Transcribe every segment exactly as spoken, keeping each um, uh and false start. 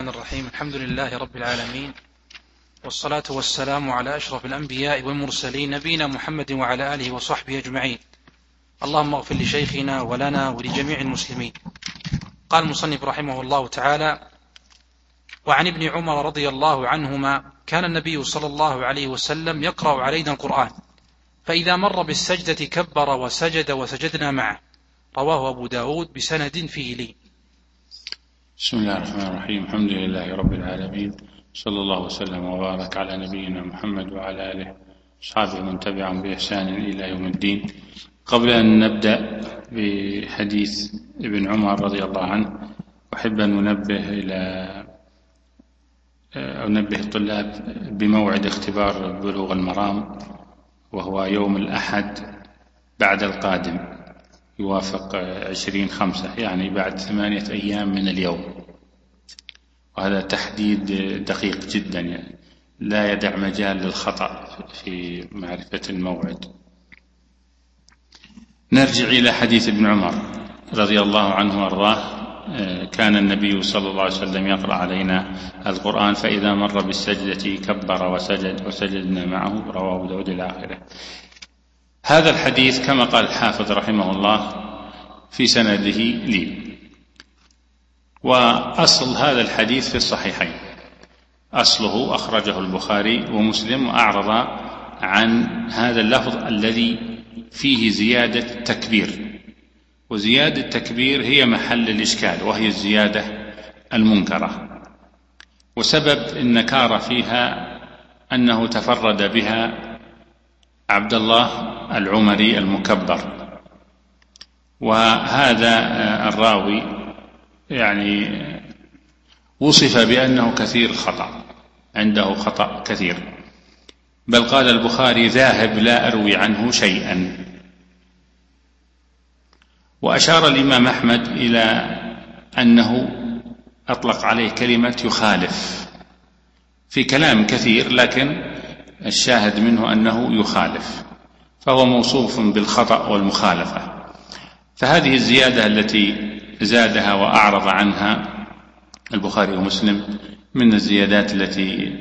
الرحيم. الحمد لله رب العالمين، والصلاة والسلام على أشرف الأنبياء والمرسلين نبينا محمد وعلى آله وصحبه أجمعين. اللهم اغفر لشيخنا ولنا ولجميع المسلمين. قال المصنف رحمه الله تعالى: وعن ابن عمر رضي الله عنهما كان النبي صلى الله عليه وسلم يقرأ علينا القرآن، فإذا مر بالسجدة كبر وسجد وسجدنا معه. رواه أبو داود بسند فيه لي. بسم الله الرحمن الرحيم. الحمد لله رب العالمين، صلى الله وسلم وبارك على نبينا محمد وعلى آله وصحبه من تبعهم بإحسان إلى يوم الدين. قبل أن نبدأ بحديث ابن عمر رضي الله عنه، أحب أن ننبه إلى أنبه الطلاب بموعد اختبار بلوغ المرام، وهو يوم الأحد بعد القادم، يوافق عشرين خمسة، يعني بعد ثمانية أيام من اليوم. وهذا تحديد دقيق جدا، يعني لا يدع مجال للخطأ في معرفة الموعد. نرجع إلى حديث ابن عمر رضي الله عنه وارضاه. كان النبي صلى الله عليه وسلم يقرأ علينا القرآن، فإذا مر بالسجدة كبر وسجد وسجدنا معه. رواه داود إلى آخره. هذا الحديث كما قال الحافظ رحمه الله في سنده لي، وأصل هذا الحديث في الصحيحين. أصله أخرجه البخاري ومسلم، وأعرض عن هذا اللفظ الذي فيه زيادة تكبير، وزيادة التكبير هي محل الإشكال، وهي الزيادة المنكرة. وسبب النكارة فيها أنه تفرد بها عبد الله العمري المكبر، وهذا الراوي يعني وصف بأنه كثير الخطأ، عنده خطأ كثير، بل قال البخاري: ذاهب لا أروي عنه شيئا. وأشار الإمام أحمد إلى أنه أطلق عليه كلمة يخالف في كلام كثير، لكن الشاهد منه أنه يخالف، فهو موصوف بالخطأ والمخالفة. فهذه الزيادة التي زادها وأعرض عنها البخاري ومسلم من الزيادات التي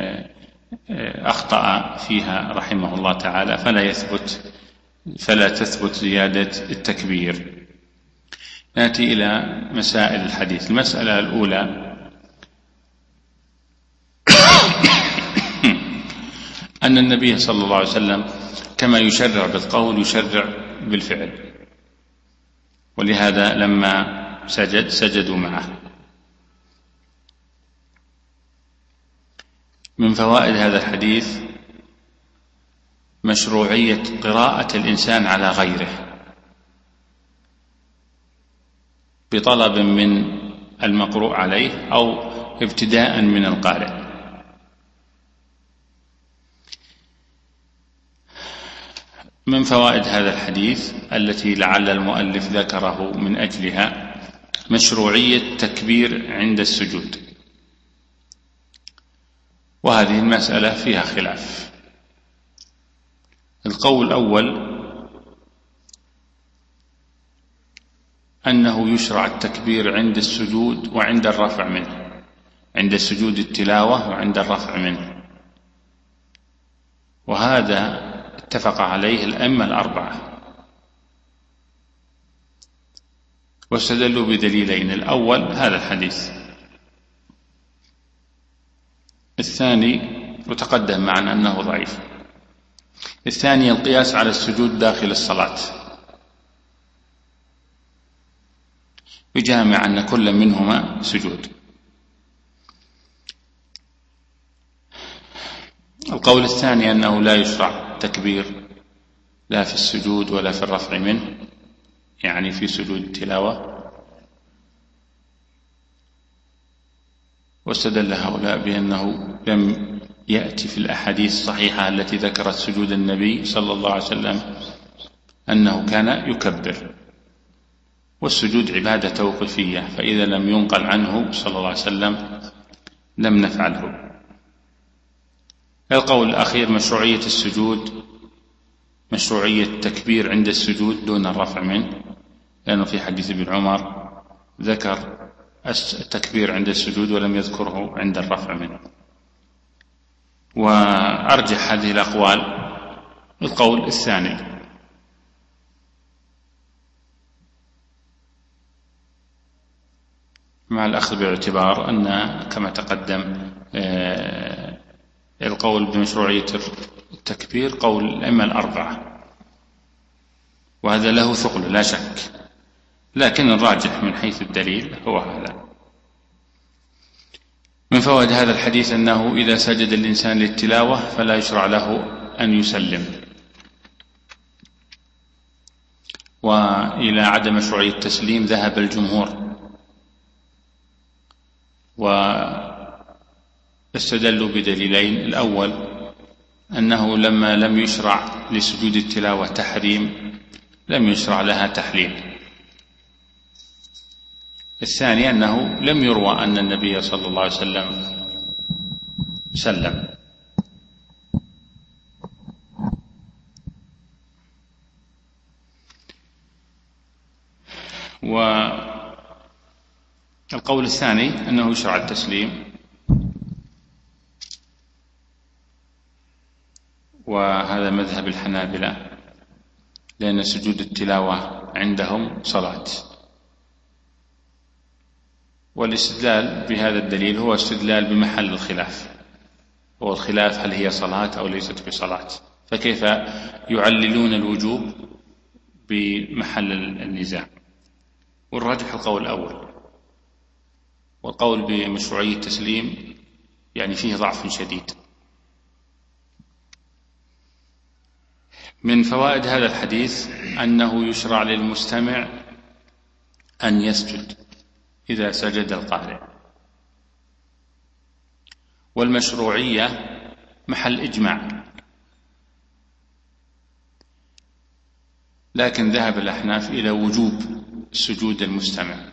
أخطأ فيها رحمه الله تعالى، فلا يثبت فلا تثبت زيادة التكبير. نأتي إلى مسائل الحديث. المسألة الأولى أن النبي صلى الله عليه وسلم كما يشرع بالقول يشرع بالفعل، ولهذا لما سجد سجدوا معه. من فوائد هذا الحديث مشروعية قراءة الإنسان على غيره بطلب من المقروء عليه أو ابتداء من القارئ. من فوائد هذا الحديث التي لعل المؤلف ذكره من أجلها مشروعية تكبير عند السجود، وهذه المسألة فيها خلاف. القول الأول أنه يشرع التكبير عند السجود وعند الرفع منه، عند السجود التلاوة وعند الرفع منه، وهذا اتفق عليه الأئمة الأربعة، واستدلوا بدليلين: الأول هذا الحديث، الثاني وتقدم معنا أنه ضعيف، الثاني القياس على السجود داخل الصلاة، بجامع أن كل منهما سجود. القول الثاني أنه لا يشرع التكبير لا في السجود ولا في الرفع منه، يعني في سجود التلاوة، واستدل هؤلاء بأنه لم يأتي في الأحاديث الصحيحة التي ذكرت سجود النبي صلى الله عليه وسلم أنه كان يكبر، والسجود عبادة توقيفية، فإذا لم ينقل عنه صلى الله عليه وسلم لم نفعله. القول الأخير مشروعية السجود، مشروعية التكبير عند السجود دون الرفع منه، لأنه في حديث ابن عمر ذكر التكبير عند السجود ولم يذكره عند الرفع منه. وأرجح هذه الأقوال القول الثاني، مع الأخذ باعتبار أن كما تقدم القول بمشروعية التكبير قول الأئمة الأربعة، وهذا له ثقل لا شك، لكن الراجح من حيث الدليل هو هذا. من فوائد هذا الحديث أنه إذا سجد الإنسان للتلاوة فلا يشرع له أن يسلم، وإلى عدم مشروعية التسليم ذهب الجمهور، واستدلوا بدليلين. الأول أنه لما لم يشرع لسجود التلاوة تحريم لم يشرع لها تحليل. الثاني أنه لم يروى أن النبي صلى الله عليه وسلم سلم. والقول الثاني أنه يشرع التسليم، وهذا مذهب الحنابلة، لأن سجود التلاوة عندهم صلاة. والاستدلال بهذا الدليل هو استدلال بمحل الخلاف، هو الخلاف هل هي صلاة أو ليست بصلاة، فكيف يعللون الوجوب بمحل النزاع؟ والراجح القول الأول، والقول بمشروعية التسليم يعني فيه ضعف شديد. من فوائد هذا الحديث أنه يشرع للمستمع أن يسجد إذا سجد القارئ، والمشروعية محل إجماع، لكن ذهب الأحناف إلى وجوب سجود المستمع،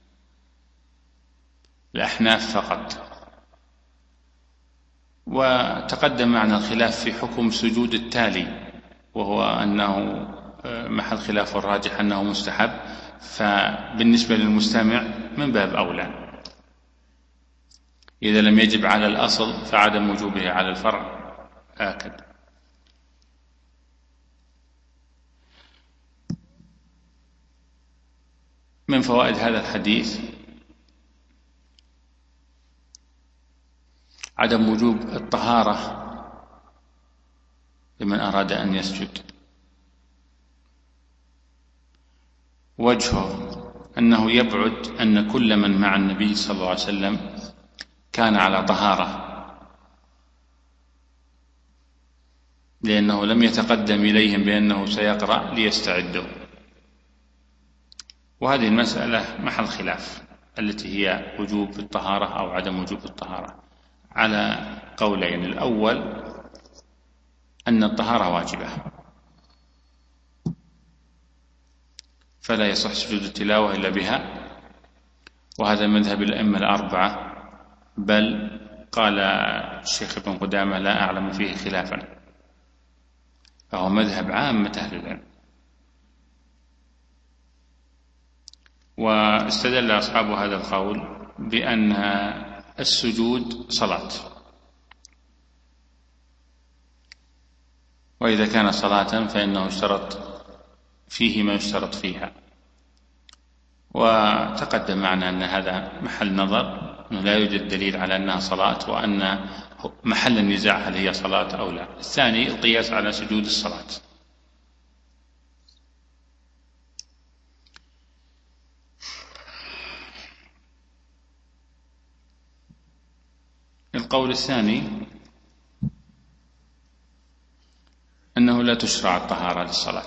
الأحناف فقط. وتقدم معنا الخلاف في حكم سجود التالي، وهو أنه محل خلاف الراجح أنه مستحب، فبالنسبة للمستمع من باب أولى، إذا لم يجب على الأصل فعدم وجوبه على الفرع آكد. من فوائد هذا الحديث عدم وجوب الطهارة لمن أراد أن يسجد. وجهه أنه يبعد أن كل من مع النبي صلى الله عليه وسلم كان على طهارة، لأنه لم يتقدم إليهم بأنه سيقرأ ليستعدوا. وهذه المسألة محل خلاف، التي هي وجوب الطهارة أو عدم وجوب الطهارة، على قولين. الأول أن الطهارة واجبة، فلا يصح سجود التلاوة إلا بها، وهذا مذهب الأئمة الأربعة، بل قال الشيخ ابن قدامة لا أعلم فيه خلافا، فهو مذهب عامة أهل العلم. واستدل أصحاب هذا القول بأن السجود صلاة، وإذا كان صلاة فإنه اشترط فيه ما يشترط فيها. وتقدم معنا أن هذا محل نظر، أنه لا يوجد دليل على أنها صلاة، وأن محل النزاع هل هي صلاة أو لا. الثاني القياس على سجود الصلاة. القول الثاني أنه لا تشرع الطهارة للصلاة،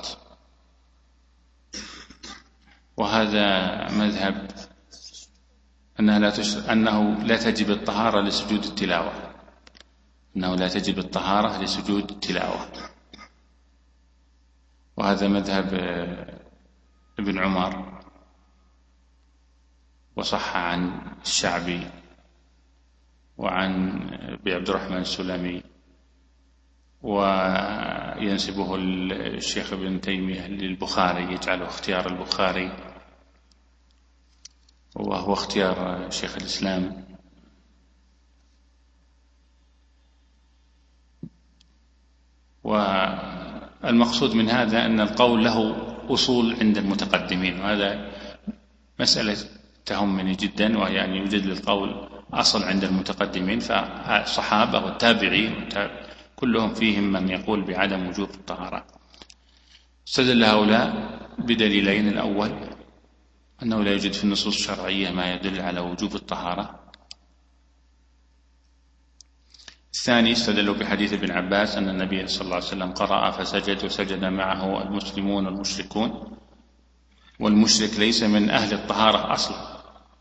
وهذا مذهب أنها لا تشرع، أنه لا تجب الطهارة لسجود التلاوة، أنه لا تجب الطهارة لسجود التلاوة، وهذا مذهب ابن عمر، وصح عن الشعبي وعن أبي عبد الرحمن السلمي، وينسبه الشيخ ابن تيمية للبخاري، يجعله اختيار البخاري، وهو اختيار شيخ الإسلام. والمقصود من هذا أن القول له أصول عند المتقدمين، وهذا مسألة تهمني جدا، وهي أن يوجد للقول أصل عند المتقدمين، فالصحابة والتابعين كلهم فيهم من يقول بعدم وجوب الطهارة. استدل هؤلاء بدليلين: الأول أنه لا يوجد في النصوص الشرعية ما يدل على وجوب الطهارة. الثاني استدلوا بحديث ابن عباس أن النبي صلى الله عليه وسلم قرأ فسجد وسجد معه المسلمون والمشركون، والمشرك ليس من أهل الطهارة أصلا.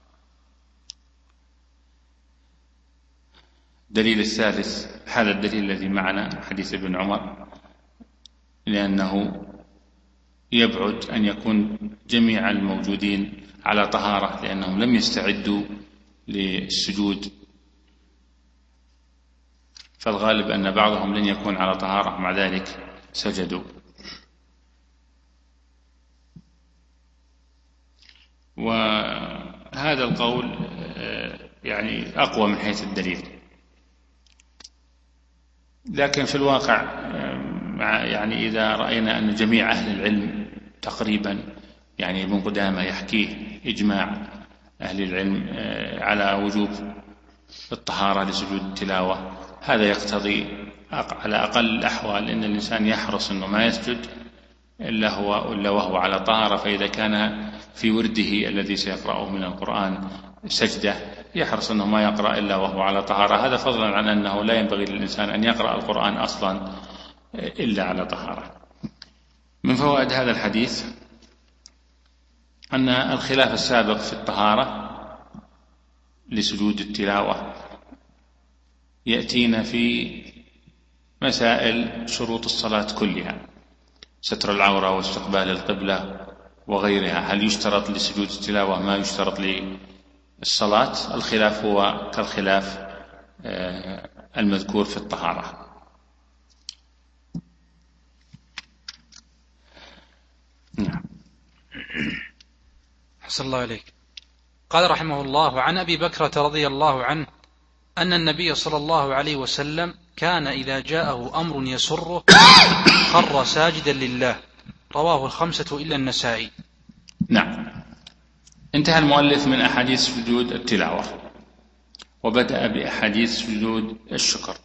الدليل الثالث هذا الدليل الذي معنا حديث ابن عمر، لأنه يبعد أن يكون جميع الموجودين على طهارة، لأنهم لم يستعدوا للسجود، فالغالب أن بعضهم لن يكون على طهارة مع ذلك سجدوا. وهذا القول يعني أقوى من حيث الدليل، لكن في الواقع يعني إذا رأينا أن جميع أهل العلم تقريبا، يعني ابن قدامة يحكيه إجماع أهل العلم على وجوب الطهارة لسجود التلاوة، هذا يقتضي على أقل الأحوال أن الإنسان يحرص أنه ما يسجد إلا هو إلا وهو على طهارة. فإذا كان في ورده الذي سيقرأه من القرآن سجدة، يحرص أنه ما يقرأ إلا وهو على طهارة، هذا فضلا عن أنه لا ينبغي للإنسان أن يقرأ القرآن أصلا إلا على طهارة. من فوائد هذا الحديث أن الخلاف السابق في الطهارة لسجود التلاوة يأتينا في مسائل شروط الصلاة كلها، ستر العورة واستقبال القبلة وغيرها، هل يشترط لسجود التلاوة ما يشترط للصلاة؟ الخلاف هو كالخلاف المذكور في الطهارة. نعم. حسن الله عليك. قال رحمه الله: عن أبي بكرة رضي الله عنه أن النبي صلى الله عليه وسلم كان إذا جاءه أمر يسره خر ساجدا لله، رواه الخمسة إلا النسائي. نعم. انتهى المؤلف من أحاديث سجود التلاوة، وبدأ بأحاديث سجود الشكر،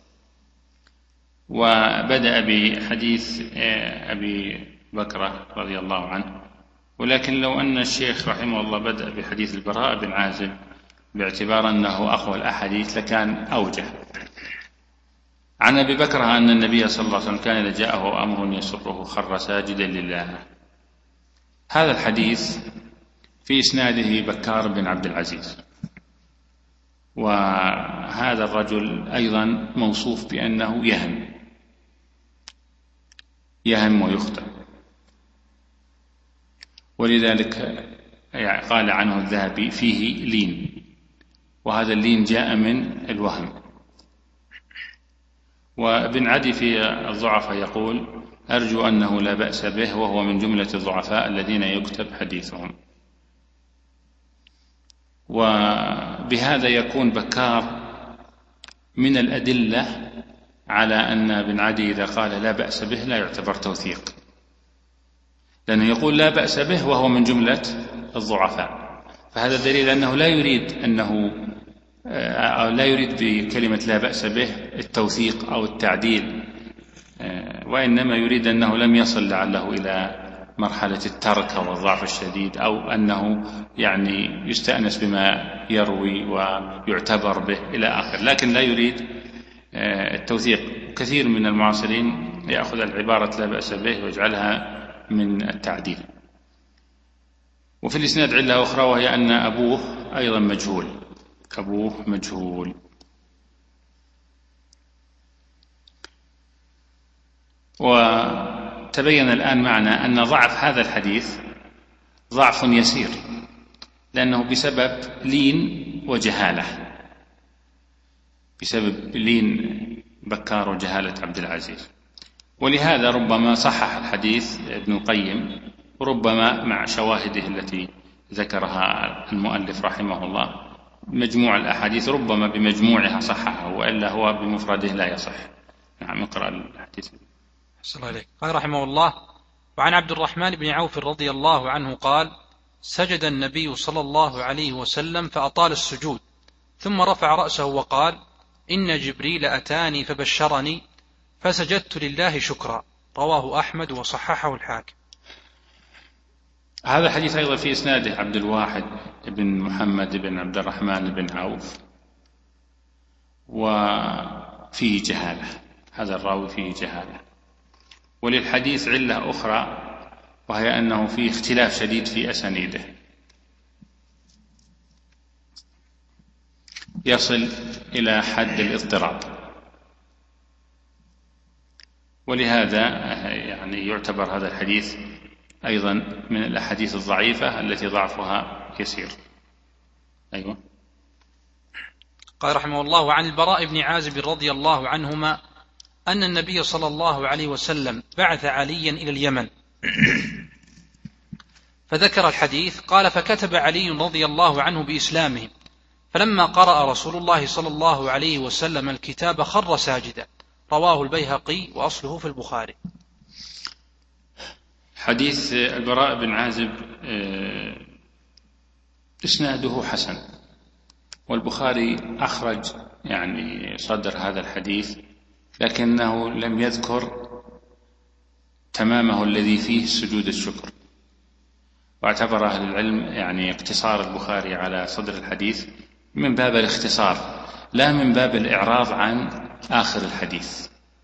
وبدأ بحديث أبي بكرة رضي الله عنه، ولكن لو أن الشيخ رحمه الله بدأ بحديث البراء بن عازب باعتبار أنه أقوى الأحاديث لكان أوجه. عن أبي بكرة أن النبي صلى الله عليه وسلم كان إذا جاءه أمر يسره خر ساجدا لله. هذا الحديث في إسناده بكار بن عبد العزيز، وهذا الرجل أيضا موصوف بأنه يهم يهم ويخطئ، ولذلك قال عنه الذهبي فيه لين، وهذا اللين جاء من الوهم. وابن عدي في الضعفاء يقول: أرجو أنه لا بأس به، وهو من جملة الضعفاء الذين يكتب حديثهم. وبهذا يكون بكار من الأدلة على أن ابن عدي إذا قال لا بأس به لا يعتبر توثيق، لأنه يقول لا بأس به وهو من جملة الضعفاء، فهذا دليل أنه لا يريد أنه أو لا يريد بكلمة لا بأس به التوثيق أو التعديل، وإنما يريد أنه لم يصل لعله إلى مرحلة الترك أو الضعف الشديد، أو أنه يعني يستأنس بما يروي ويعتبر به إلى آخر، لكن لا يريد التوثيق. كثير من المعاصرين يأخذ العبارة لا بأس به ويجعلها من التعديل. وفي الإسناد علة أخرى، وهي أن أبوه أيضا مجهول، أبوه مجهول. وتبين الآن معنا أن ضعف هذا الحديث ضعف يسير، لأنه بسبب لين وجهالة، بسبب لين بكار وجهالة عبد العزيز. ولهذا ربما صحح الحديث ابن القيم، وربما مع شواهده التي ذكرها المؤلف رحمه الله مجموع الأحاديث ربما بمجموعها صححه، وإلا هو بمفرده لا يصح. نعم، اقرأ الحديث. صلى الله عليه. قال رحمه الله: وعن عبد الرحمن بن عوف رضي الله عنه قال: سجد النبي صلى الله عليه وسلم فأطال السجود، ثم رفع رأسه وقال: إن جبريل أتاني فبشرني فسجدت لله شكرا. رواه أحمد وصححه الحاكم. هذا الحديث أيضا في إسناده عبد الواحد بن محمد بن عبد الرحمن بن عوف، وفيه جهالة، هذا الراوي فيه جهالة. وللحديث علة أخرى، وهي أنه فيه اختلاف شديد في أسانيده يصل إلى حد الاضطراب، ولهذا يعني يعتبر هذا الحديث أيضا من الأحاديث الضعيفة التي ضعفها يسير. أيوة. قال رحمه الله: وعن البراء بن عازب رضي الله عنهما أن النبي صلى الله عليه وسلم بعث عليا إلى اليمن فذكر الحديث. قال: فكتب علي رضي الله عنه بإسلامهم، فلما قرأ رسول الله صلى الله عليه وسلم الكتاب خر ساجدا. رواه البيهقي وأصله في البخاري. حديث البراء بن عازب إسناده حسن، والبخاري أخرج يعني صدر هذا الحديث، لكنه لم يذكر تمامه الذي فيه سجود الشكر، واعتبر أهل العلم يعني اقتصار البخاري على صدر الحديث من باب الاختصار، لا من باب الإعراض عن آخر الحديث،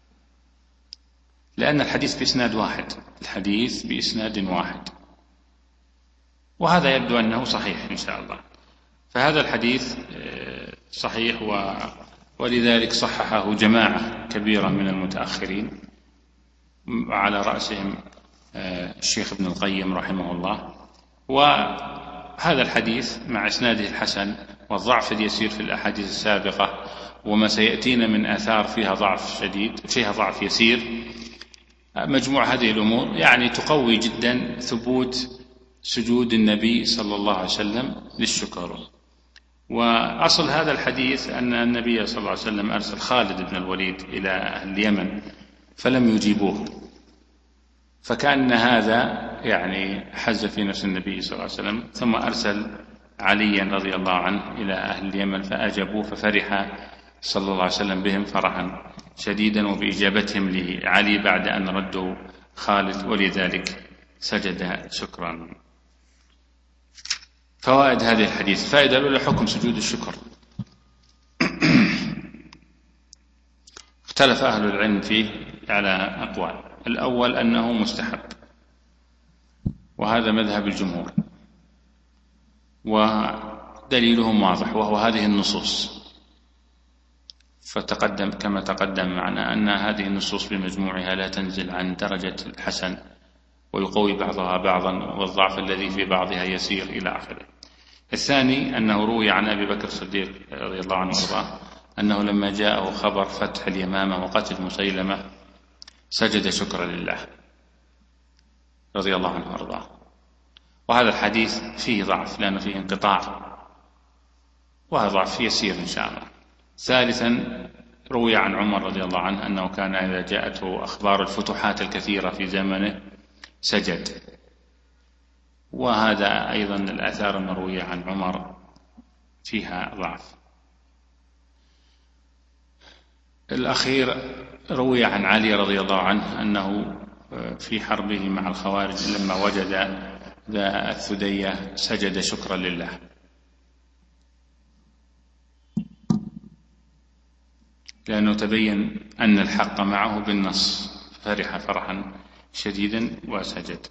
لأن الحديث بإسناد واحد، الحديث بإسناد واحد، وهذا يبدو أنه صحيح إن شاء الله. فهذا الحديث صحيح، ولذلك صححه جماعة كبيرة من المتأخرين، على رأسهم الشيخ ابن القيم رحمه الله. وهذا الحديث مع إسناده الحسن والضعف اليسير في الأحاديث السابقة وما سيأتينا من آثار فيها ضعف شديد فيها ضعف يسير، مجموع هذه الأمور يعني تقوي جدا ثبوت سجود النبي صلى الله عليه وسلم للشكر. وأصل هذا الحديث أن النبي صلى الله عليه وسلم أرسل خالد بن الوليد إلى أهل اليمن فلم يجيبوه، فكأن هذا يعني حز في نفس النبي صلى الله عليه وسلم، ثم أرسل عليا رضي الله عنه إلى أهل اليمن فأجابوه، ففرح صلى الله عليه وسلم بهم فرحا شديدا وبإجابتهم لعلي بعد أن ردوا خالد، ولذلك سجد شكرا. فوائد هذه الحديث: فائدة الأولى حكم سجود الشكر. اختلف أهل العلم فيه على أقوال. الأول أنه مستحب، وهذا مذهب الجمهور، ودليلهم واضح وهو هذه النصوص، فتقدم كما تقدم معنا أن هذه النصوص بمجموعها لا تنزل عن درجة الحسن، ويقوي بعضها بعضا، والضعف الذي في بعضها يسير إلى آخره. الثاني أنه روي عن أبي بكر الصديق رضي الله عنه وارضاه أنه لما جاءه خبر فتح اليمامة وقتل مسيلمة سجد شكرا لله رضي الله عنه وارضاه. وهذا الحديث فيه ضعف لأنه فيه انقطاع، وهذا ضعف يسير إن شاء الله. ثالثا روي عن عمر رضي الله عنه أنه كان إذا جاءته أخبار الفتوحات الكثيرة في زمنه سجد، وهذا أيضا الآثار المروية عن عمر فيها ضعف. الأخير روي عن علي رضي الله عنه أنه في حربه مع الخوارج لما وجد ذا الثدية سجد شكرا لله. لأنه تبين أن الحق معه بالنص، فرح فرحا شديدا وسجد.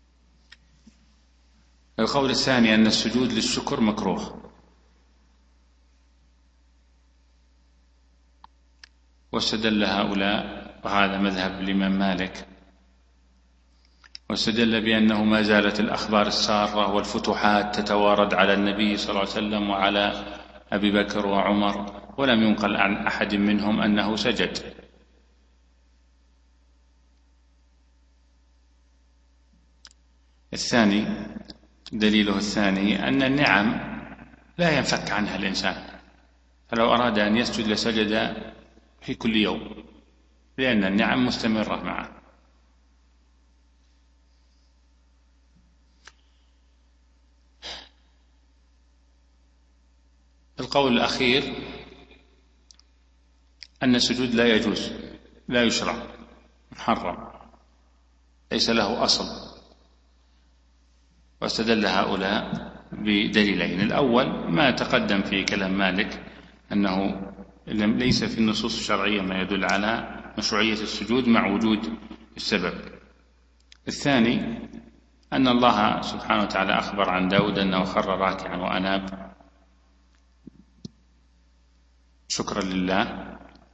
القول الثاني أن السجود للشكر مكروه، واستدل هؤلاء، وهذا مذهب الإمام مالك، واستدل بأنه ما زالت الأخبار السارة والفتوحات تتوارد على النبي صلى الله عليه وسلم وعلى أبي بكر وعمر، ولم ينقل عن أحد منهم أنه سجد. الثاني دليله الثاني أن النعم لا ينفك عنها الإنسان، فلو أراد أن يسجد لسجد في كل يوم، لأن النعم مستمرة معه. القول الأخير أن السجود لا يجوز، لا يشرع، محرم، ليس له أصل. واستدل هؤلاء بدليلين: الأول ما تقدم في كلام مالك أنه ليس في النصوص الشرعية ما يدل على مشروعية السجود مع وجود السبب. الثاني أن الله سبحانه وتعالى أخبر عن داود أنه خر راكعا وأناب شكرا لله،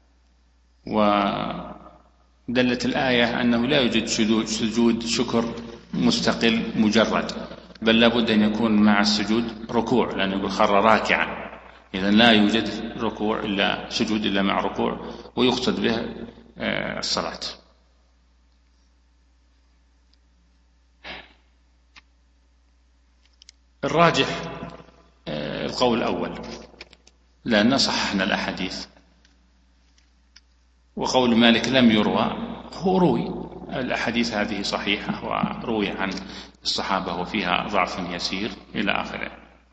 ودلت الآية أنه لا يوجد سجود شكر مستقل مجرد، بل لابد أن يكون مع السجود ركوع، لأنه يقول خر راكعا، إذن لا يوجد ركوع إلا سجود إلا مع ركوع، ويقصد به الصلاة. الراجح القول الأول، لأن صححنا الأحاديث، وقول مالك لم يروى، هو روي، الأحاديث هذه صحيحة وروي عن الصحابة وفيها ضعف يسير إلى آخره.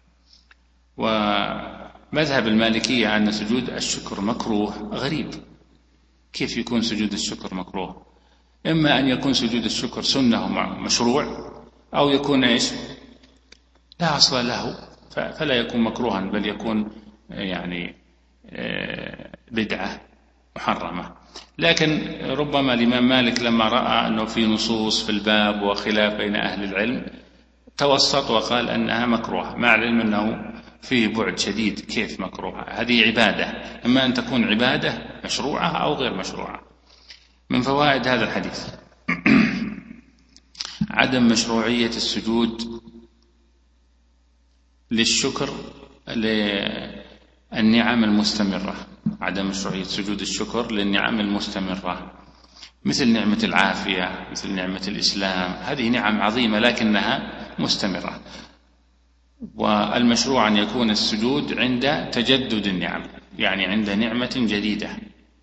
ومذهب المالكية أن سجود الشكر مكروه غريب. كيف يكون سجود الشكر مكروه؟ إما أن يكون سجود الشكر سنة مشروع، أو يكون إيش؟ لا أصل له فلا يكون مكروها، بل يكون يعني بدعة محرمة. لكن ربما الإمام مالك لما رأى أنه في نصوص في الباب وخلاف بين أهل العلم توسط وقال أنها مكروهة، مع العلم أنه فيه بعد شديد. كيف مكروهة؟ هذه عبادة، إما أن تكون عبادة مشروعة أو غير مشروعة. من فوائد هذا الحديث عدم مشروعية السجود للشكر للنعم المستمرة، عدم مشروعية سجود الشكر للنعم المستمرة، مثل نعمة العافية، مثل نعمة الإسلام، هذه نعم عظيمة لكنها مستمرة. والمشروع أن يكون السجود عند تجدد النعم، يعني عند نعمة جديدة.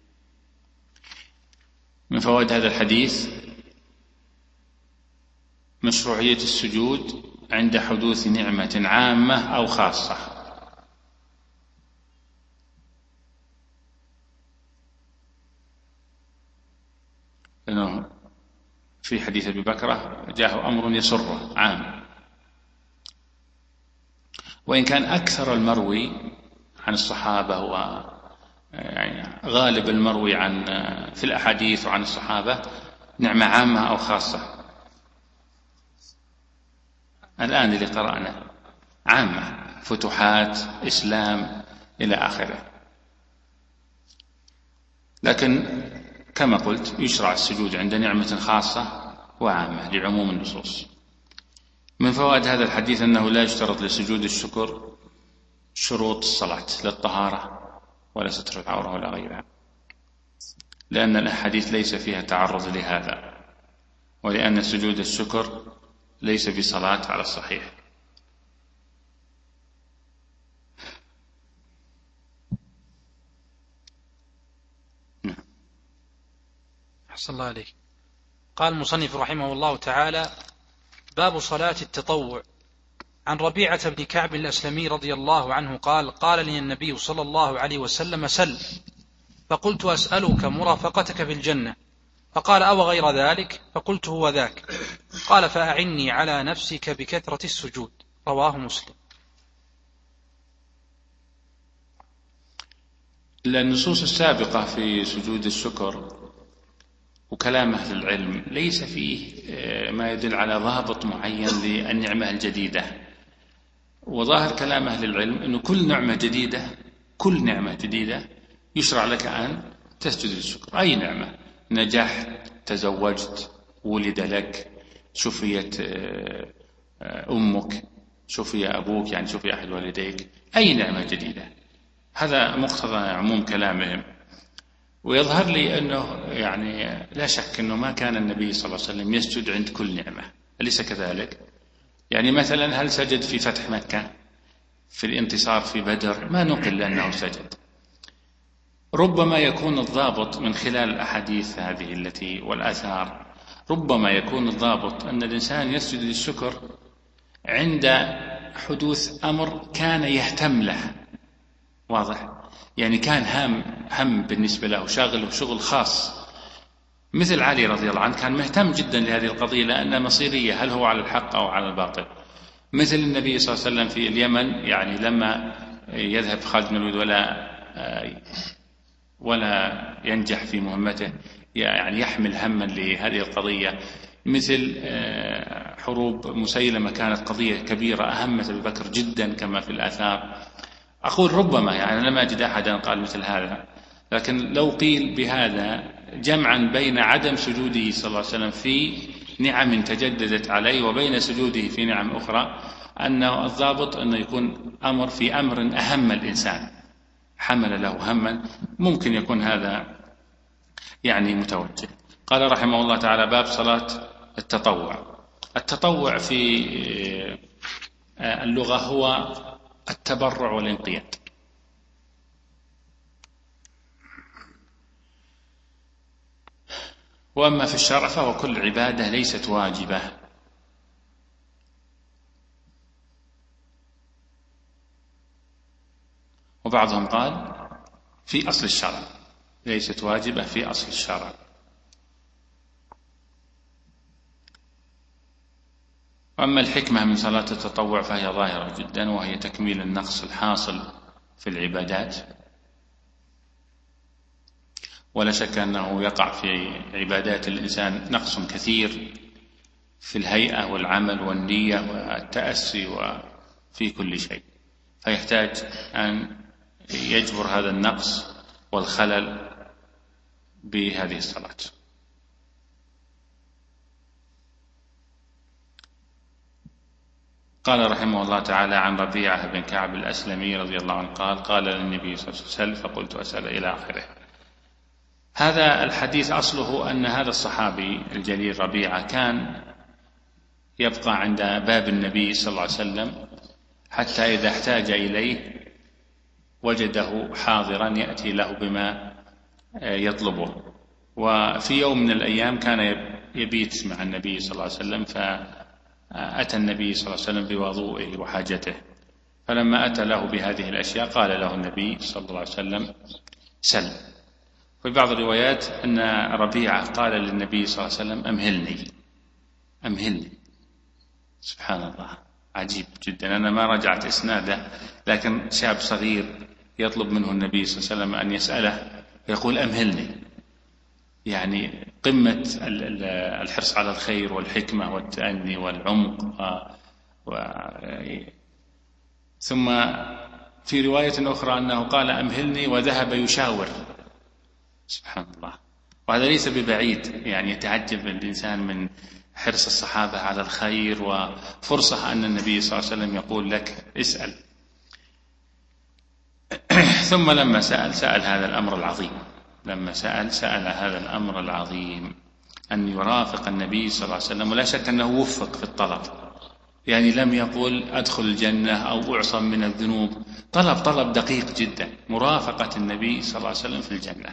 من فوائد هذا الحديث مشروعية السجود عند حدوث نعمة عامة أو خاصة. لأنه في حديث أبي بكرة جاءه أمر يسره عام، وإن كان أكثر المروي عن الصحابة و يعني غالب المروي عن في الأحاديث وعن الصحابة نعمة عامة أو خاصة. الآن اللي قرأنا عامة، فتوحات، إسلام إلى آخره. لكن كما قلت يشرع السجود عند نعمة خاصة وعامة لعموم النصوص. من فوائد هذا الحديث أنه لا يشترط لسجود الشكر شروط الصلاة، لا الطهارة ولا ستر العورة ولا غيرها، لأن الأحاديث ليس فيها تعرض لهذا، ولأن سجود الشكر ليس في صلاة على الصحيح. أحسن الله عليك. قال المصنف رحمه الله تعالى: باب صلاة التطوع. عن ربيعة بن كعب الأسلمي رضي الله عنه قال: قال لي النبي صلى الله عليه وسلم: سل. فقلت: أسألك مرافقتك في الجنة. فقال: أو غير ذلك؟ فقلت: هو ذاك. قال: فأعني على نفسك بكثرة السجود. رواه مسلم. النصوص السابقة في سجود الشكر وكلام أهل العلم ليس فيه ما يدل على ضابط معين للنعمة الجديدة. وظاهر كلام أهل العلم أنه كل نعمة جديدة كل نعمة جديدة يشرع لك أن تسجد للشكر. أي نعمة، نجحت، تزوجت، ولد لك، شفيت أمك، شفي أبوك، يعني شفي أحد والديك، أي نعمة جديدة. هذا مقتضى عموم كلامهم. ويظهر لي أنه يعني لا شك أنه ما كان النبي صلى الله عليه وسلم يسجد عند كل نعمة، أليس كذلك؟ يعني مثلا هل سجد في فتح مكة، في الانتصار في بدر؟ ما نقل أنه سجد. ربما يكون الضابط من خلال الأحاديث هذه التي والآثار، ربما يكون الضابط أن الإنسان يسجد للشكر عند حدوث أمر كان يهتم له، واضح؟ يعني كان هم هم بالنسبة له، شاغل شغل خاص، مثل علي رضي الله عنه كان مهتم جدا لهذه القضية لأنها مصيرية، هل هو على الحق أو على الباطل. مثل النبي صلى الله عليه وسلم في اليمن، يعني لما يذهب خالد بن الوليد ولا ولا ينجح في مهمته، يعني يحمل هما لهذه القضية. مثل حروب مسيلمة كانت قضية كبيرة أهمت أبي بكر جدا كما في الآثار. أقول ربما، يعني لم أجد أحدا قال مثل هذا، لكن لو قيل بهذا جمعا بين عدم سجوده صلى الله عليه وسلم في نعم تجددت عليه وبين سجوده في نعم أخرى، أنه الضابط أنه يكون أمر في أمر أهم الإنسان حمل له هما، ممكن يكون هذا يعني متوجه. قال رحمه الله تعالى: باب صلاة التطوع. التطوع في اللغة هو التبرع والانقياد. وأما في الشرع فهو كل عبادة ليست واجبة. وبعضهم قال في أصل الشرع، ليست واجبة في أصل الشرع. وأما الحكمة من صلاة التطوع فهي ظاهرة جدا، وهي تكميل النقص الحاصل في العبادات، ولا شك أنه يقع في عبادات الإنسان نقص كثير في الهيئة والعمل والنية والتأسي وفي كل شيء، فيحتاج أن يجبر هذا النقص والخلل بهذه الصلاة. قال رحمه الله تعالى: عن ربيعة بن كعب الأسلمي رضي الله عنه قال: قال للنبي صلى الله عليه وسلم فقلت أسأل إلى آخره. هذا الحديث أصله أن هذا الصحابي الجليل ربيعة كان يبقى عند باب النبي صلى الله عليه وسلم حتى إذا احتاج إليه وجده حاضرا يأتي له بما يطلبه. وفي يوم من الأيام كان يبيت مع النبي صلى الله عليه وسلم، فأتى النبي صلى الله عليه وسلم بوضوئه وحاجته، فلما أتى له بهذه الأشياء قال له النبي صلى الله عليه وسلم: سل. في بعض الروايات أن ربيعة قال للنبي صلى الله عليه وسلم: أمهلني أمهلني. سبحان الله، عجيب جدا. أنا ما رجعت إسناده، لكن شاب صغير يطلب منه النبي صلى الله عليه وسلم أن يسأله يقول أمهلني، يعني قمة الحرص على الخير والحكمة والتأني والعمق. و... ثم في رواية أخرى أنه قال أمهلني وذهب يشاور. سبحان الله. وهذا ليس ببعيد، يعني يتعجب الإنسان من حرص الصحابة على الخير، وفرصة أن النبي صلى الله عليه وسلم يقول لك اسأل. ثم لما سأل سأل هذا الأمر العظيم، لما سأل سأل هذا الأمر العظيم أن يرافق النبي صلى الله عليه وسلم. ولا شك أنه وفق في الطلب، يعني لم يقول أدخل الجنة أو أعصم من الذنوب، طلب طلب دقيق جدا، مرافقة النبي صلى الله عليه وسلم في الجنة.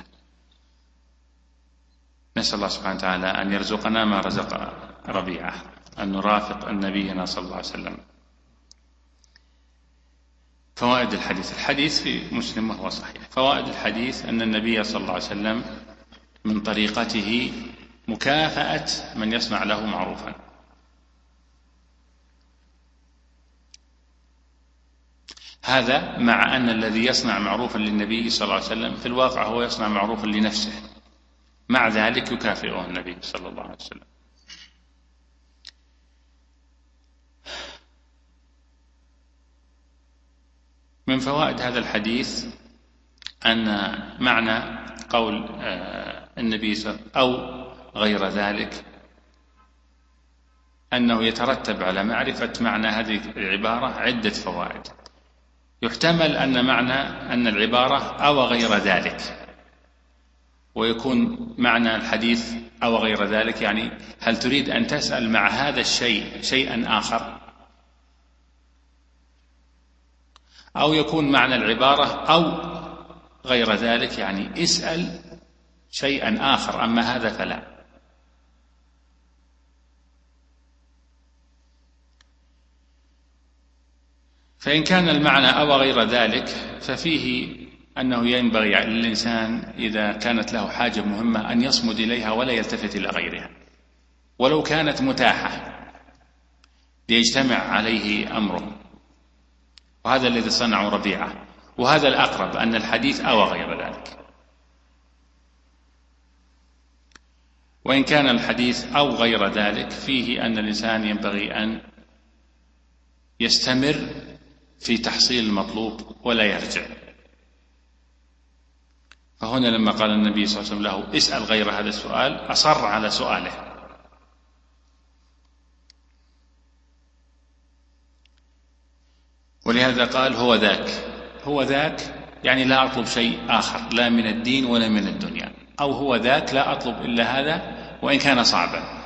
نسأل الله سبحانه وتعالى أن يرزقنا ما رزق ربيعة، أن نرافق النبينا صلى الله عليه وسلم. فوائد الحديث: الحديث في مسلم وهو صحيح. فوائد الحديث أن النبي صلى الله عليه وسلم من طريقته مكافأة من يصنع له معروفا. هذا مع أن الذي يصنع معروفا للنبي صلى الله عليه وسلم في الواقع هو يصنع معروفا لنفسه، مع ذلك يكافئه النبي صلى الله عليه وسلم. من فوائد هذا الحديث أن معنى قول النبي صلى الله عليه وسلم أو غير ذلك أنه يترتب على معرفة معنى هذه العبارة عدة فوائد. يحتمل أن معنى أن العبارة أو غير ذلك، ويكون معنى الحديث أو غير ذلك، يعني هل تريد أن تسأل مع هذا الشيء شيئا آخر؟ أو يكون معنى العبارة أو غير ذلك، يعني اسأل شيئا آخر، أما هذا فلا. فإن كان المعنى أو غير ذلك ففيه أنه ينبغي للإنسان إذا كانت له حاجة مهمة أن يصمد إليها ولا يلتفت إلى غيرها، ولو كانت متاحة ليجتمع عليه أمره، وهذا الذي صنعه ربيعة، وهذا الأقرب أن الحديث أو غير ذلك. وإن كان الحديث أو غير ذلك فيه أن الإنسان ينبغي أن يستمر في تحصيل المطلوب ولا يرجع. فهنا لما قال النبي صلى الله عليه وسلم له اسأل غير هذا السؤال أصر على سؤاله. ولهذا قال هو ذاك، هو ذاك يعني لا أطلب شيء آخر لا من الدين ولا من الدنيا، أو هو ذاك لا أطلب إلا هذا وإن كان صعبا،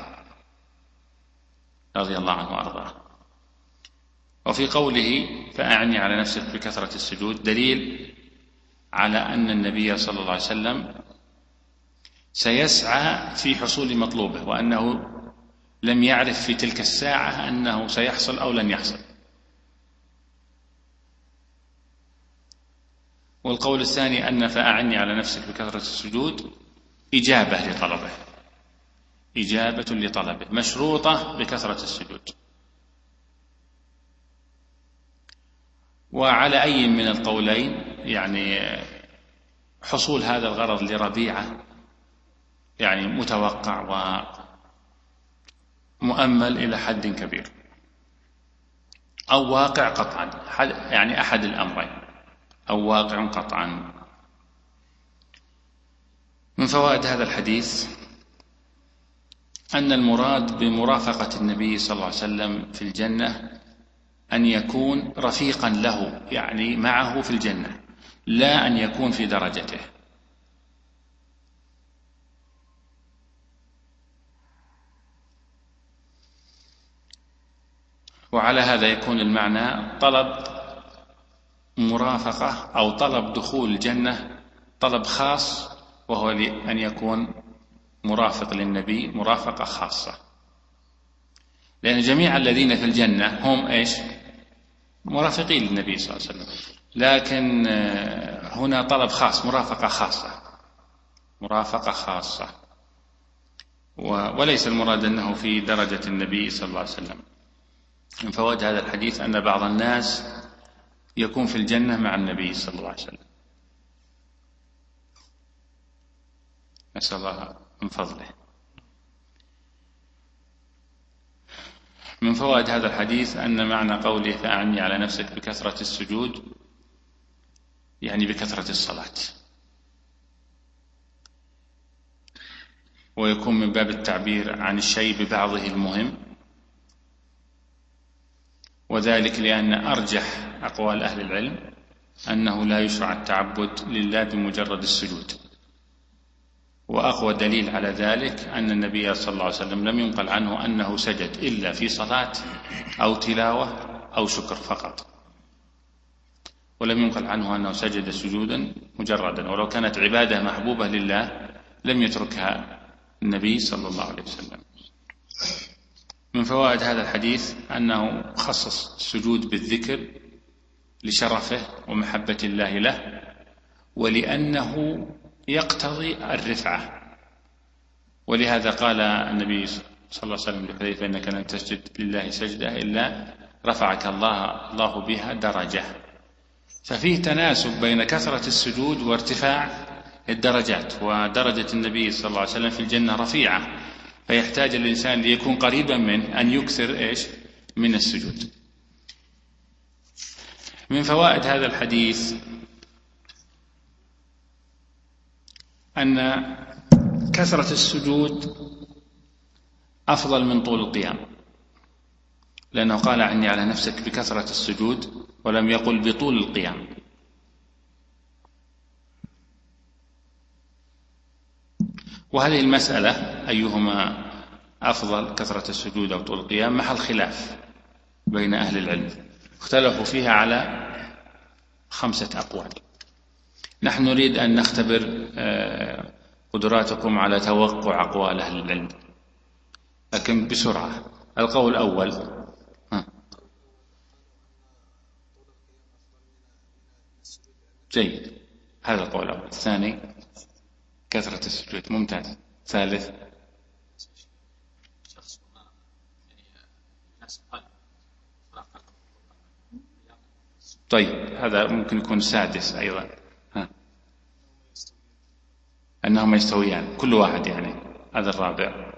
رضي الله عنه وأرضاه. وفي قوله فأعني على نفسك بكثرة السجود دليل على أن النبي صلى الله عليه وسلم سيسعى في حصول مطلوبه، وأنه لم يعرف في تلك الساعة أنه سيحصل أو لن يحصل. والقول الثاني أن فأعني على نفسك بكثرة السجود إجابة لطلبه، إجابة لطلبه مشروطة بكثرة السجود. وعلى أي من القولين يعني حصول هذا الغرض لربيعة يعني متوقع ومؤمل إلى حد كبير، أو واقع قطعا، يعني أحد الأمرين، أو واقع قطعا. من فوائد هذا الحديث أن المراد بمرافقة النبي صلى الله عليه وسلم في الجنة أن يكون رفيقا له، يعني معه في الجنة، لا أن يكون في درجته. وعلى هذا يكون المعنى طلب مرافقة أو طلب دخول الجنة طلب خاص، وهو أن يكون مرافق للنبي مرافقة خاصة، لأن جميع الذين في الجنة هم إيش؟ مرافقين للنبي صلى الله عليه وسلم، لكن هنا طلب خاص، مرافقة خاصة، مرافقة خاصة، وليس المراد أنه في درجة النبي صلى الله عليه وسلم. من فوائد هذا الحديث أن بعض الناس يكون في الجنة مع النبي صلى الله عليه وسلم، نسأل الله من فضله. من فوائد هذا الحديث أن معنى قوله فأعني على نفسك بكثرة السجود يعني بكثرة الصلاة، ويكون من باب التعبير عن الشيء ببعضه المهم، وذلك لأن أرجح أقوال أهل العلم أنه لا يشرع التعبد لله بمجرد السجود. وأقوى دليل على ذلك أن النبي صلى الله عليه وسلم لم ينقل عنه أنه سجد إلا في صلاة أو تلاوة أو شكر فقط، ولم ينقل عنه أنه سجد سجودا مجردا، ولو كانت عبادة محبوبة لله لم يتركها النبي صلى الله عليه وسلم. من فوائد هذا الحديث أنه خصص السجود بالذكر لشرفه ومحبة الله له، ولأنه يقتضي الرفعة، ولهذا قال النبي صلى الله عليه وسلم لحذيفة إنك لن تسجد لله سجدة إلا رفعك الله الله بها درجة. ففيه تناسب بين كثرة السجود وارتفاع الدرجات، ودرجة النبي صلى الله عليه وسلم في الجنة رفيعة، فيحتاج الإنسان ليكون قريبا منه أن يكثر إيش من السجود. من فوائد هذا الحديث أن كثرة السجود أفضل من طول القيام، لأنه قال عني على نفسك بكثرة السجود ولم يقل بطول القيام. وهذه المسألة أيهما أفضل كثرة السجود أو طول القيام محل خلاف بين أهل العلم، اختلفوا فيها على خمسة أقوال. نحن نريد أن نختبر قدراتكم على توقع أقوال أهل العلم، لكن بسرعة. القول الأول ها. جيد، هذا القول الأول. الثاني كثرة السجود، ممتاز. ثالث طيب، هذا ممكن يكون سادس أيضا. ها. أنهما يستويان كل واحد، يعني هذا الرابع.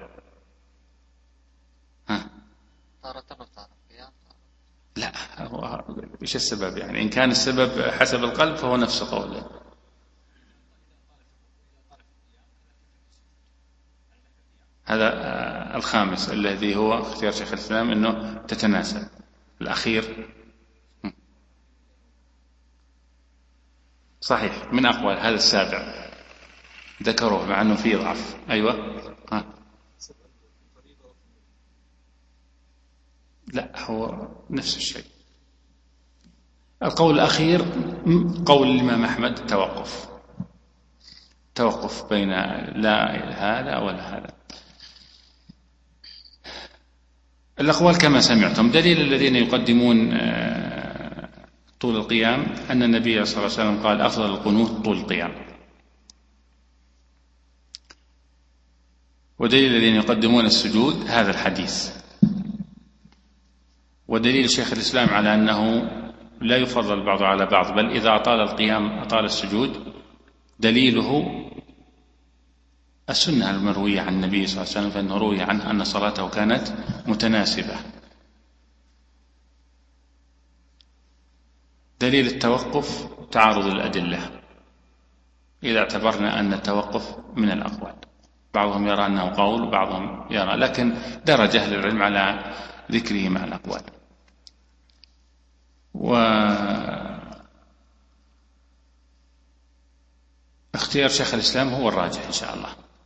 ها. لا، هو إيش السبب؟ يعني إن كان السبب حسب القلب فهو نفس قوله. هذا الخامس الذي هو اختيار شيخ الإسلام أنه تتناسب. الأخير صحيح من أقوال. هذا السابع ذكروه مع أنه فيه ضعف. أيوة. ها. لا، هو نفس الشيء. القول الأخير قول الإمام أحمد توقف توقف بين لا هذا ولا هذا. الأقوال كما سمعتم. دليل الذين يقدمون طول القيام أن النبي صلى الله عليه وسلم قال أفضل القنوت طول القيام. ودليل الذين يقدمون السجود هذا الحديث. ودليل شيخ الإسلام على أنه لا يفضل بعض على بعض، بل إذا أطال القيام أطال السجود، دليله السنة المروية عن النبي صلى الله عليه وسلم، فإنه روي عنه أن صلاته كانت متناسبة. دليل التوقف تعارض الأدلة، إذا اعتبرنا أن التوقف من الأقوال. بعضهم يرى أنه قول وبعضهم يرى، لكن درج أهل العلم على ذكره مع الأقوال. واختيار شيخ الإسلام هو الراجح إن شاء الله.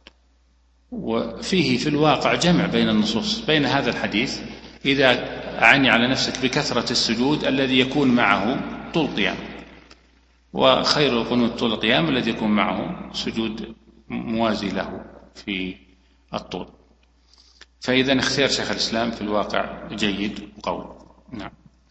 وفيه في الواقع جمع بين النصوص، بين هذا الحديث إذا أعني على نفسك بكثرة السجود الذي يكون معه طول قيام، وخير القنوت طول القيام الذي يكون معه سجود موازي له في الطول. فإذا اختيار شيخ الإسلام في الواقع جيد وقوي. نعم.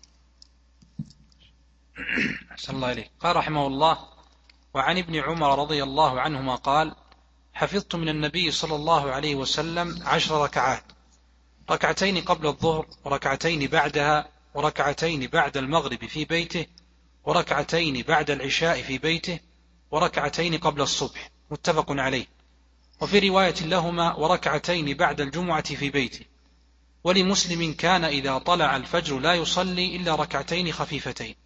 أحسن الله إليك. قال رحمه الله: وعن ابن عمر رضي الله عنهما قال: حفظت من النبي صلى الله عليه وسلم عشر ركعات، ركعتين قبل الظهر وركعتين بعدها وركعتين بعد المغرب في بيته وركعتين بعد العشاء في بيته وركعتين قبل الصبح. متفق عليه. وفي رواية لهما: وركعتين بعد الجمعة في بيته. ولمسلم: كان إذا طلع الفجر لا يصلي إلا ركعتين خفيفتين.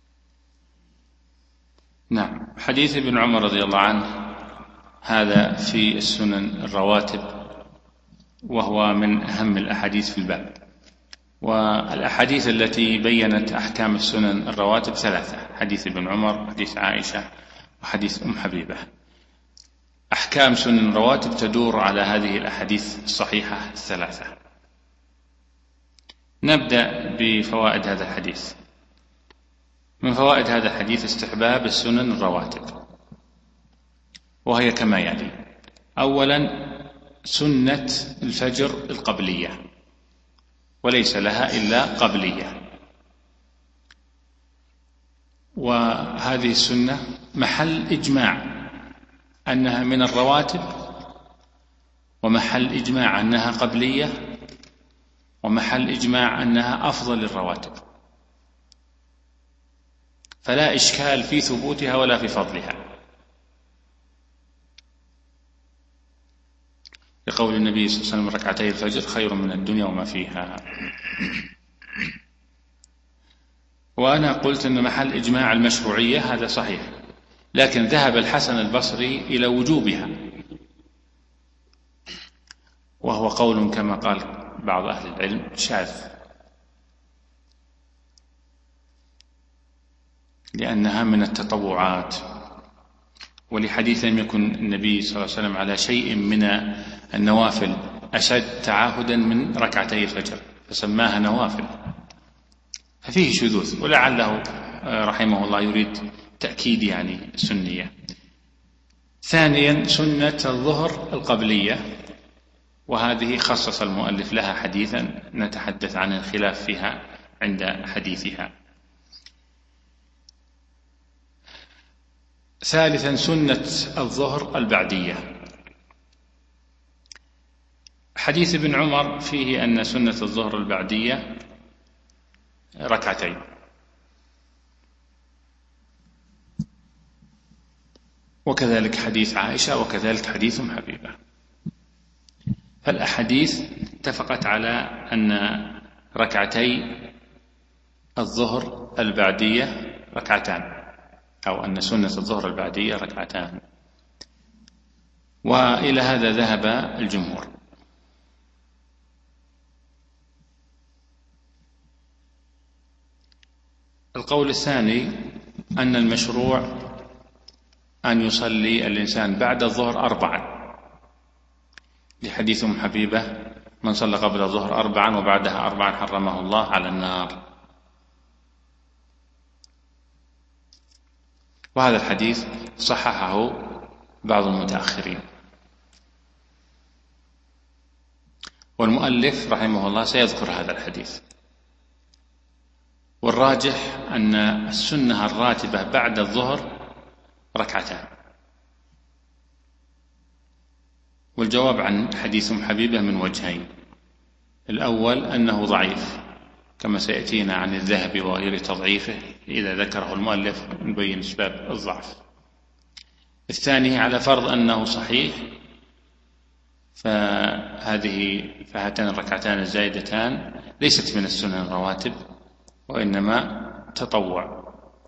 نعم. حديث ابن عمر رضي الله عنه هذا في السنن الرواتب، وهو من أهم الأحاديث في الباب. والأحاديث التي بيّنت أحكام السنن الرواتب ثلاثة: حديث ابن عمر، حديث عائشة، وحديث أم حبيبة. أحكام سنن الرواتب تدور على هذه الأحاديث الصحيحة الثلاثة. نبدأ بفوائد هذا الحديث. من فوائد هذا الحديث استحباب السنن الرواتب، وهي كما يلي: أولا سنة الفجر القبلية، وليس لها إلا قبلية، وهذه السنة محل إجماع أنها من الرواتب، ومحل إجماع أنها قبلية، ومحل إجماع أنها أفضل الرواتب، فلا إشكال في ثبوتها ولا في فضلها، لقول النبي صلى الله عليه وسلم: ركعتي الفجر خير من الدنيا وما فيها. وأنا قلت أن محل إجماع المشروعية هذا صحيح، لكن ذهب الحسن البصري إلى وجوبها، وهو قول كما قال بعض أهل العلم شاذ، لأنها من التطوعات، ولحديث لم يكن النبي صلى الله عليه وسلم على شيء من النوافل أشد تعاهدا من ركعتي الفجر، فسماها نوافل، ففيه شذوذ، ولعله رحمه الله يريد تأكيد يعني سنية. ثانيا سنة الظهر القبلية، وهذه خصص المؤلف لها حديثا نتحدث عن الخلاف فيها عند حديثها. ثالثا سنة الظهر البعدية. حديث ابن عمر فيه أن سنة الظهر البعدية ركعتين، وكذلك حديث عائشة، وكذلك حديث أم حبيبة. فالأحاديث اتفقت على أن ركعتي الظهر البعدية ركعتان، أو أن سنة الظهر البعدية ركعتان، وإلى هذا ذهب الجمهور. القول الثاني أن المشروع أن يصلي الإنسان بعد الظهر أربعا، لحديث أم حبيبة: من صلى قبل الظهر أربعا وبعدها أربعا حرمه الله على النار. وهذا الحديث صححه بعض المتأخرين، والمؤلف رحمه الله سيذكر هذا الحديث. والراجح أن السنة الراتبة بعد الظهر ركعتان. والجواب عن حديث أم حبيبة من وجهين: الأول أنه ضعيف كما سيأتينا عن الذهبي وغير تضعيفه، إذا ذكره المؤلف نبين أسباب الضعف. الثاني على فرض أنه صحيح، فهذه فهاتان الركعتان الزائدتان ليست من السنن الرواتب، وإنما تطوع،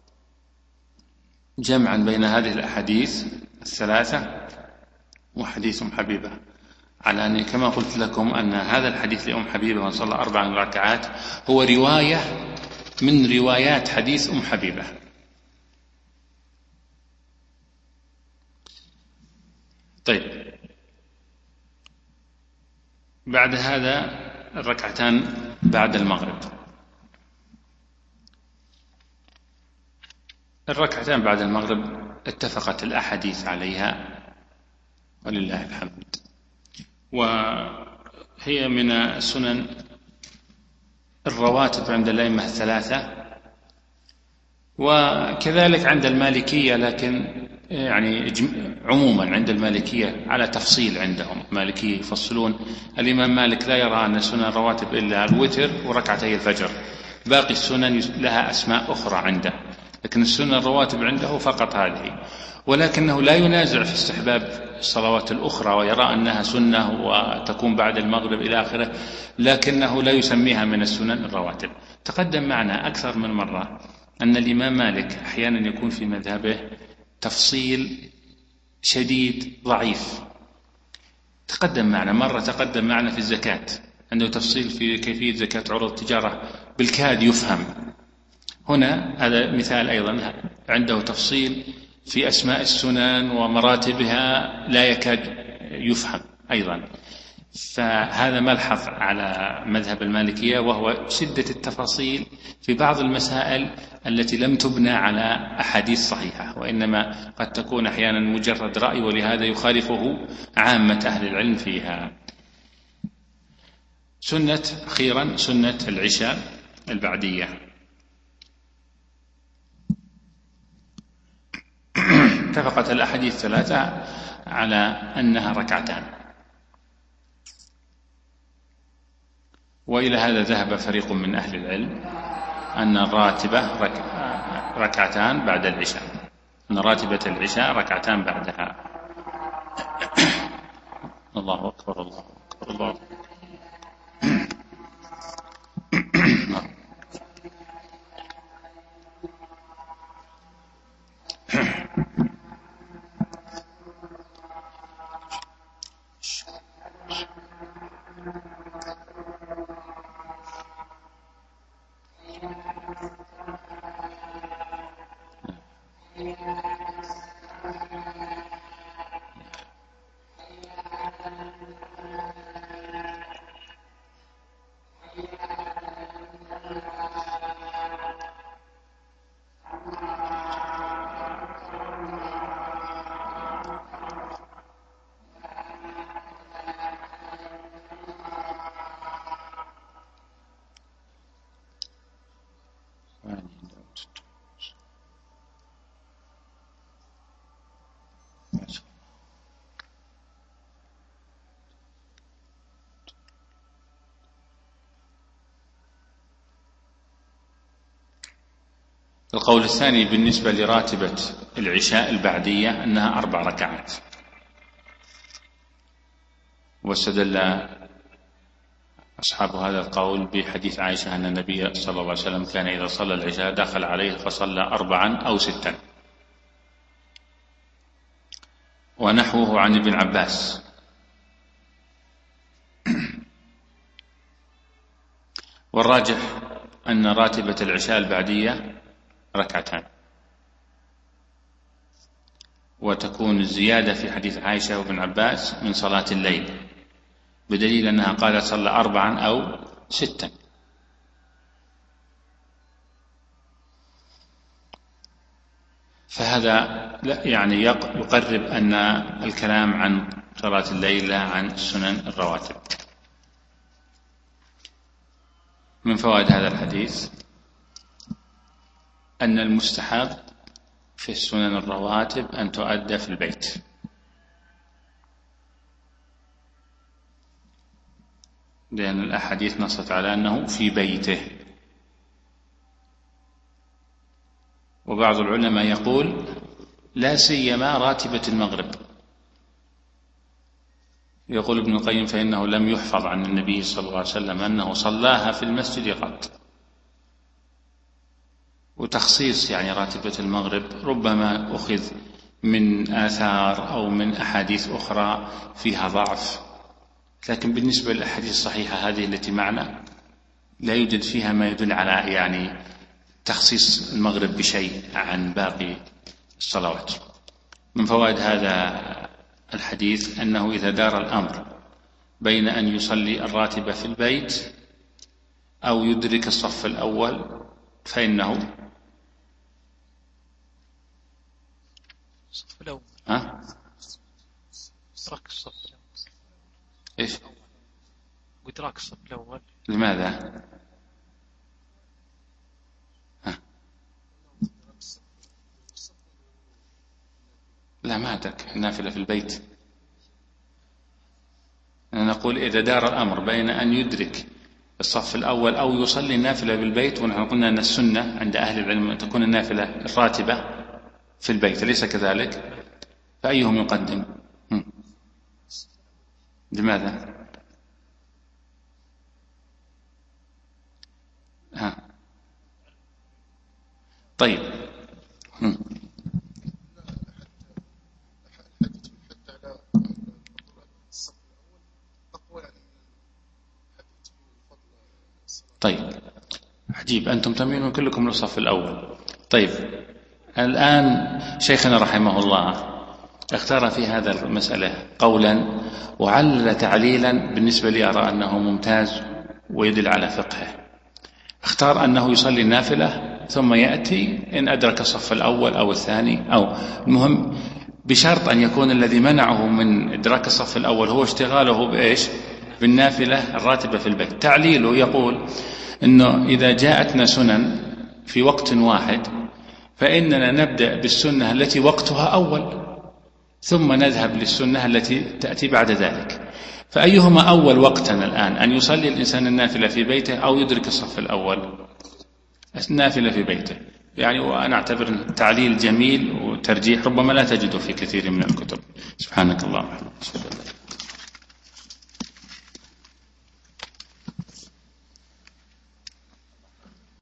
جمعا بين هذه الأحاديث الثلاثة وحديث أم حبيبة، على أن كما قلت لكم أن هذا الحديث لأم حبيبة من صلى أربع ركعات هو رواية من روايات حديث أم حبيبة. طيب، بعد هذا الركعتان بعد المغرب. الركعتان بعد المغرب اتفقت الأحاديث عليها ولله الحمد، وهي من السنن الرواتب عند الأئمة الثلاثة، وكذلك عند المالكية، لكن يعني عموما عند المالكية على تفصيل. عندهم المالكية يفصلون: الإمام مالك لا يرى أن السنن الرواتب إلا الوتر وركعتي الفجر، باقي السنن لها أسماء أخرى عنده، لكن السنن الرواتب عنده فقط هذه. ولكنه لا ينازع في استحباب الصلوات الأخرى، ويرى أنها سنة وتكون بعد المغرب إلى آخره، لكنه لا يسميها من السنن الرواتب. تقدم معنا أكثر من مرة أن الإمام مالك أحيانا يكون في مذهبه تفصيل شديد ضعيف. تقدم معنا مرة تقدم معنا في الزكاة، عنده تفصيل في كيفية زكاة عروض التجارة بالكاد يفهم. هنا هذا مثال أيضا، عنده تفصيل في أسماء السنن ومراتبها لا يكاد يفهم أيضا. فهذا ملحظ على مذهب المالكية، وهو شدة التفاصيل في بعض المسائل التي لم تبنى على أحاديث صحيحة، وإنما قد تكون أحيانا مجرد رأي، ولهذا يخالفه عامة أهل العلم فيها. سنة أخيرا سنة العشاء البعدية. اتفقت الأحاديث الثلاثة على أنها ركعتان، وإلى هذا ذهب فريق من أهل العلم أن الراتبة رك... ركعتان بعد العشاء، أن راتبة العشاء ركعتان بعدها. الله أكبر الله أكبر الله أكبر. القول الثاني بالنسبة لراتبة العشاء البعدية أنها أربع ركعات، واستدل أصحاب هذا القول بحديث عائشة أن النبي صلى الله عليه وسلم كان إذا صلى العشاء دخل عليه فصلى أربعا أو ستا، ونحوه عن ابن عباس. والراجح أن راتبة العشاء البعدية ركعتان، وتكون الزيادة في حديث عائشة وابن عباس من صلاة الليل، بدليل أنها قالت صلى أربعا أو ستا. فهذا يعني يقرب أن الكلام عن صلاة الليل لا عن سنن الرواتب. من فوائد هذا الحديث أن المستحب في السنن الرواتب أن تؤدى في البيت، لأن الأحاديث نصت على أنه في بيته. وبعض العلماء يقول لا سيما راتبة المغرب، يقول ابن القيم فإنه لم يحفظ عن النبي صلى الله عليه وسلم أنه صلاها في المسجد قط. وتخصيص يعني راتبة المغرب ربما أخذ من آثار أو من أحاديث أخرى فيها ضعف، لكن بالنسبة للأحاديث الصحيحة هذه التي معنا لا يوجد فيها ما يدل على يعني تخصيص المغرب بشيء عن باقي الصلوات. من فوائد هذا الحديث أنه إذا دار الأمر بين أن يصلي الراتبة في البيت أو يدرك الصف الأول فإنه الصف الأول. ها؟ إدراك الصف الأول. إيش؟ إدراك الصف الأول. لماذا؟ ها؟ لا ما أدرك النافلة في البيت. أنا نقول إذا دار الأمر بين أن يدرك الصف الأول أو يصلي النافلة بالبيت، ونحن قلنا أن السنة عند أهل العلم أن تكون النافلة الراتبة في البيت، أليس كذلك؟ فأيهم يقدم؟ هم. لماذا؟ ها. طيب. هم. طيب عجيب، أنتم تميلون كلكم للصف الأول. طيب الآن شيخنا رحمه الله اختار في هذا المسألة قولا وعلل تعليلا بالنسبة لي أرى أنه ممتاز ويدل على فقهه. اختار أنه يصلي النافلة ثم يأتي إن أدرك الصف الأول أو الثاني، أو المهم بشرط أن يكون الذي منعه من إدراك الصف الأول هو اشتغاله بإيش؟ بالنافلة الراتبة في البيت. تعليله يقول أنه إذا جاءتنا سنن في وقت واحد فإننا نبدأ بالسنة التي وقتها أول ثم نذهب للسنة التي تأتي بعد ذلك. فأيهما أول وقتنا الآن، أن يصلي الإنسان النافلة في بيته أو يدرك الصف الأول؟ النافلة في بيته. يعني وأنا أعتبر تعليل جميل وترجيح ربما لا تجده في كثير من الكتب. سبحانك اللهم وبحمدك.